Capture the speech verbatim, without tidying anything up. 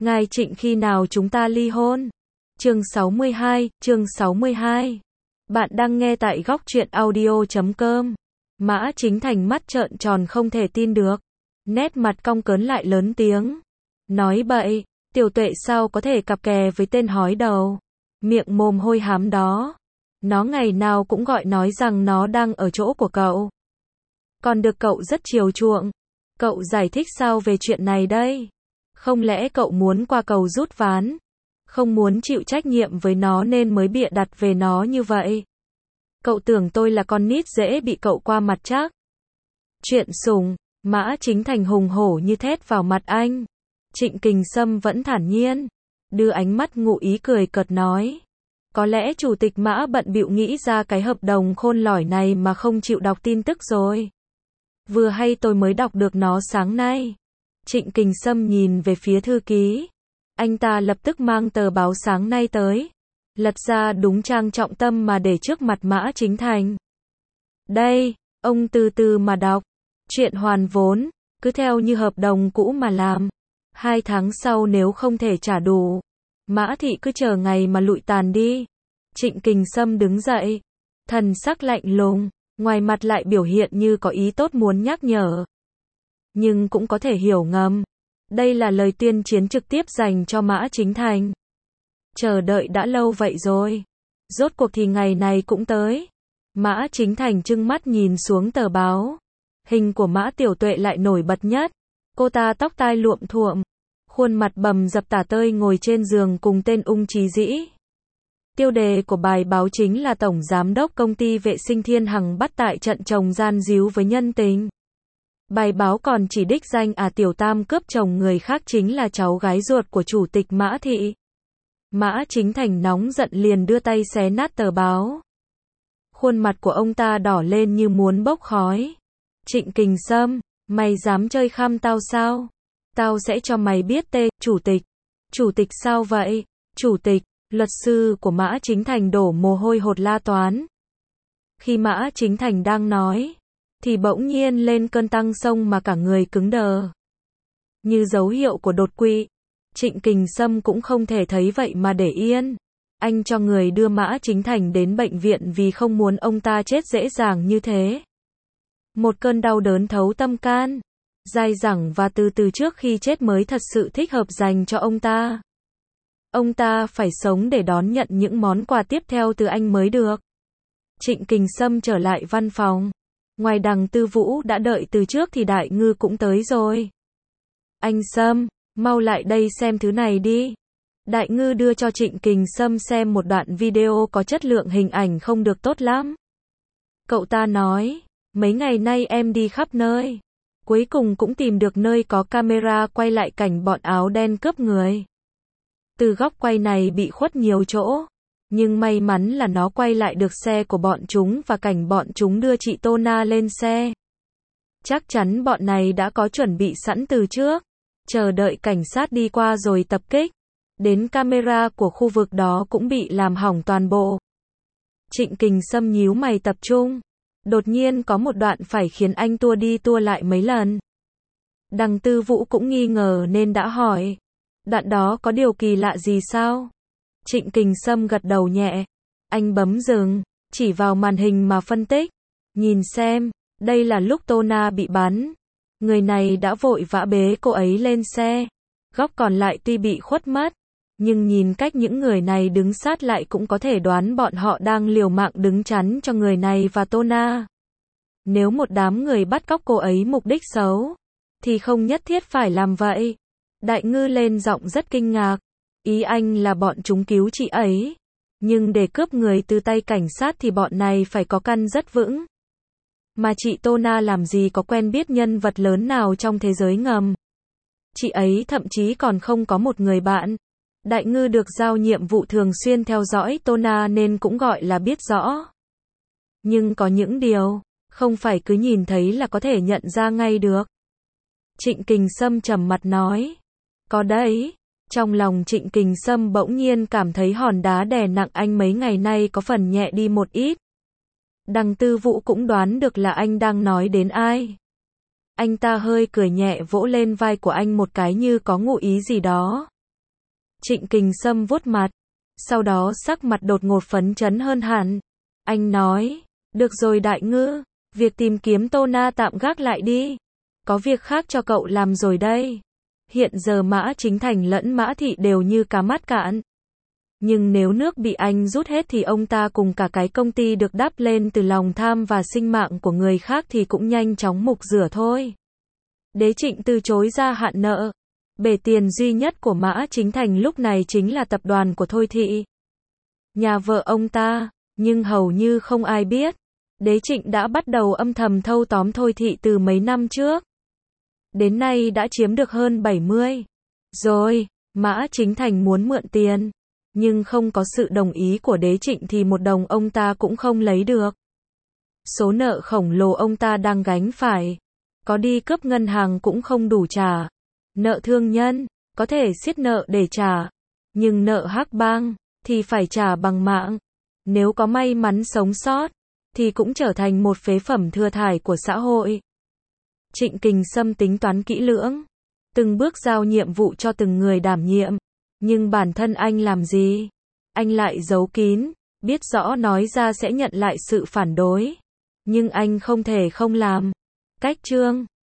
Ngài Trịnh khi nào chúng ta ly hôn? Chương sáu mươi hai, chương sáu mươi hai. Bạn đang nghe tại góc truyện audio chấm com. Mã Chính Thành mắt trợn tròn không thể tin được. Nét mặt cong cớn lại lớn tiếng. Nói bậy, Tiểu Tuệ sao có thể cặp kè với tên hói đầu. Miệng mồm hôi hám đó. Nó ngày nào cũng gọi nói rằng nó đang ở chỗ của cậu. Còn được cậu rất chiều chuộng. Cậu giải thích sao về chuyện này đây? Không lẽ cậu muốn qua cầu rút ván? Không muốn chịu trách nhiệm với nó nên mới bịa đặt về nó như vậy? Cậu tưởng tôi là con nít dễ bị cậu qua mặt chắc? Chuyện sùng, Mã Chính Thành hùng hổ như thét vào mặt anh. Trịnh Kình Sâm vẫn thản nhiên, đưa ánh mắt ngụ ý cười cợt nói. Có lẽ chủ tịch Mã bận bịu nghĩ ra cái hợp đồng khôn lỏi này mà không chịu đọc tin tức rồi. Vừa hay tôi mới đọc được nó sáng nay. Trịnh Kình Sâm nhìn về phía thư ký. Anh ta lập tức mang tờ báo sáng nay tới. Lật ra đúng trang trọng tâm mà để trước mặt Mã Chính Thành. Đây, ông từ từ mà đọc. Chuyện hoàn vốn, cứ theo như hợp đồng cũ mà làm. Hai tháng sau nếu không thể trả đủ, Mã Thị cứ chờ ngày mà lụi tàn đi. Trịnh Kình Sâm đứng dậy. Thần sắc lạnh lùng, ngoài mặt lại biểu hiện như có ý tốt muốn nhắc nhở. Nhưng cũng có thể hiểu ngầm. Đây là lời tuyên chiến trực tiếp dành cho Mã Chính Thành. Chờ đợi đã lâu vậy rồi. Rốt cuộc thì ngày này cũng tới. Mã Chính Thành trừng mắt nhìn xuống tờ báo. Hình của Mã Tiểu Tuệ lại nổi bật nhất. Cô ta tóc tai luộm thuộm. Khuôn mặt bầm dập tả tơi ngồi trên giường cùng tên Ung Chí Dĩ. Tiêu đề của bài báo chính là Tổng Giám đốc Công ty Vệ sinh Thiên Hằng bắt tại trận chồng gian díu với nhân tình. Bài báo còn chỉ đích danh à Tiểu Tam cướp chồng người khác chính là cháu gái ruột của chủ tịch Mã Thị. Mã Chính Thành nóng giận liền đưa tay xé nát tờ báo. Khuôn mặt của ông ta đỏ lên như muốn bốc khói. Trịnh Kình Sâm, mày dám chơi khăm tao sao? Tao sẽ cho mày biết tê, chủ tịch. Chủ tịch sao vậy? Chủ tịch, luật sư của Mã Chính Thành đổ mồ hôi hột la toán. Khi Mã Chính Thành đang nói, thì bỗng nhiên lên cơn tăng sông mà cả người cứng đờ. Như dấu hiệu của đột quỵ. Trịnh Kình Sâm cũng không thể thấy vậy mà để yên. Anh cho người đưa Mã Chính Thành đến bệnh viện vì không muốn ông ta chết dễ dàng như thế. Một cơn đau đớn thấu tâm can, dai dẳng và từ từ trước khi chết mới thật sự thích hợp dành cho ông ta. Ông ta phải sống để đón nhận những món quà tiếp theo từ anh mới được. Trịnh Kình Sâm trở lại văn phòng. Ngoài Đằng Tư Vũ đã đợi từ trước thì Đại Ngư cũng tới rồi. Anh Sâm, mau lại đây xem thứ này đi. Đại Ngư đưa cho Trịnh Kình Sâm xem một đoạn video có chất lượng hình ảnh không được tốt lắm. Cậu ta nói, mấy ngày nay em đi khắp nơi. Cuối cùng cũng tìm được nơi có camera quay lại cảnh bọn áo đen cướp người. Từ góc quay này bị khuất nhiều chỗ. Nhưng may mắn là nó quay lại được xe của bọn chúng và cảnh bọn chúng đưa chị Tô Na lên xe. Chắc chắn bọn này đã có chuẩn bị sẵn từ trước. Chờ đợi cảnh sát đi qua rồi tập kích. Đến camera của khu vực đó cũng bị làm hỏng toàn bộ. Trịnh Kình Sâm nhíu mày tập trung. Đột nhiên có một đoạn phải khiến anh tua đi tua lại mấy lần. Đằng Tư Vũ cũng nghi ngờ nên đã hỏi. Đoạn đó có điều kỳ lạ gì sao? Trịnh Kình Sâm gật đầu nhẹ. Anh bấm dừng, chỉ vào màn hình mà phân tích. Nhìn xem, đây là lúc Tô Na bị bắn. Người này đã vội vã bế cô ấy lên xe. Góc còn lại tuy bị khuất mất, nhưng nhìn cách những người này đứng sát lại cũng có thể đoán bọn họ đang liều mạng đứng chắn cho người này và Tô Na. Nếu một đám người bắt cóc cô ấy mục đích xấu, thì không nhất thiết phải làm vậy. Đại Ngư lên giọng rất kinh ngạc. Ý anh là bọn chúng cứu chị ấy. Nhưng để cướp người từ tay cảnh sát thì bọn này phải có căn rất vững. Mà chị Tô Na làm gì có quen biết nhân vật lớn nào trong thế giới ngầm. Chị ấy thậm chí còn không có một người bạn. Đại Ngư được giao nhiệm vụ thường xuyên theo dõi Tô Na nên cũng gọi là biết rõ. Nhưng có những điều, không phải cứ nhìn thấy là có thể nhận ra ngay được. Trịnh Kình Sâm trầm mặt nói. Có đấy. Trong lòng Trịnh Kình Sâm bỗng nhiên cảm thấy hòn đá đè nặng anh mấy ngày nay có phần nhẹ đi một ít. Đằng Tư Vũ cũng đoán được là anh đang nói đến ai. Anh ta hơi cười nhẹ vỗ lên vai của anh một cái như có ngụ ý gì đó. Trịnh Kình Sâm vuốt mặt, sau đó sắc mặt đột ngột phấn chấn hơn hẳn. Anh nói, được rồi đại ngư, việc tìm kiếm Tô Na tạm gác lại đi. Có việc khác cho cậu làm rồi đây. Hiện giờ Mã Chính Thành lẫn Mã Thị đều như cá mắt cạn. Nhưng nếu nước bị anh rút hết thì ông ta cùng cả cái công ty được đắp lên từ lòng tham và sinh mạng của người khác thì cũng nhanh chóng mục rửa thôi. Đế Trịnh từ chối gia hạn nợ. Bể tiền duy nhất của Mã Chính Thành lúc này chính là tập đoàn của Thôi Thị. Nhà vợ ông ta, nhưng hầu như không ai biết. Đế Trịnh đã bắt đầu âm thầm thâu tóm Thôi Thị từ mấy năm trước. Đến nay đã chiếm được hơn bảy mươi. Rồi, Mã Chính Thành muốn mượn tiền. Nhưng không có sự đồng ý của Đế Trịnh thì một đồng ông ta cũng không lấy được. Số nợ khổng lồ ông ta đang gánh phải. Có đi cướp ngân hàng cũng không đủ trả. Nợ thương nhân, có thể siết nợ để trả. Nhưng nợ hắc bang, thì phải trả bằng mạng. Nếu có may mắn sống sót, thì cũng trở thành một phế phẩm thừa thải của xã hội. Trịnh Kình Sâm tính toán kỹ lưỡng. Từng bước giao nhiệm vụ cho từng người đảm nhiệm. Nhưng bản thân anh làm gì? Anh lại giấu kín, biết rõ nói ra sẽ nhận lại sự phản đối. Nhưng anh không thể không làm. Cách chương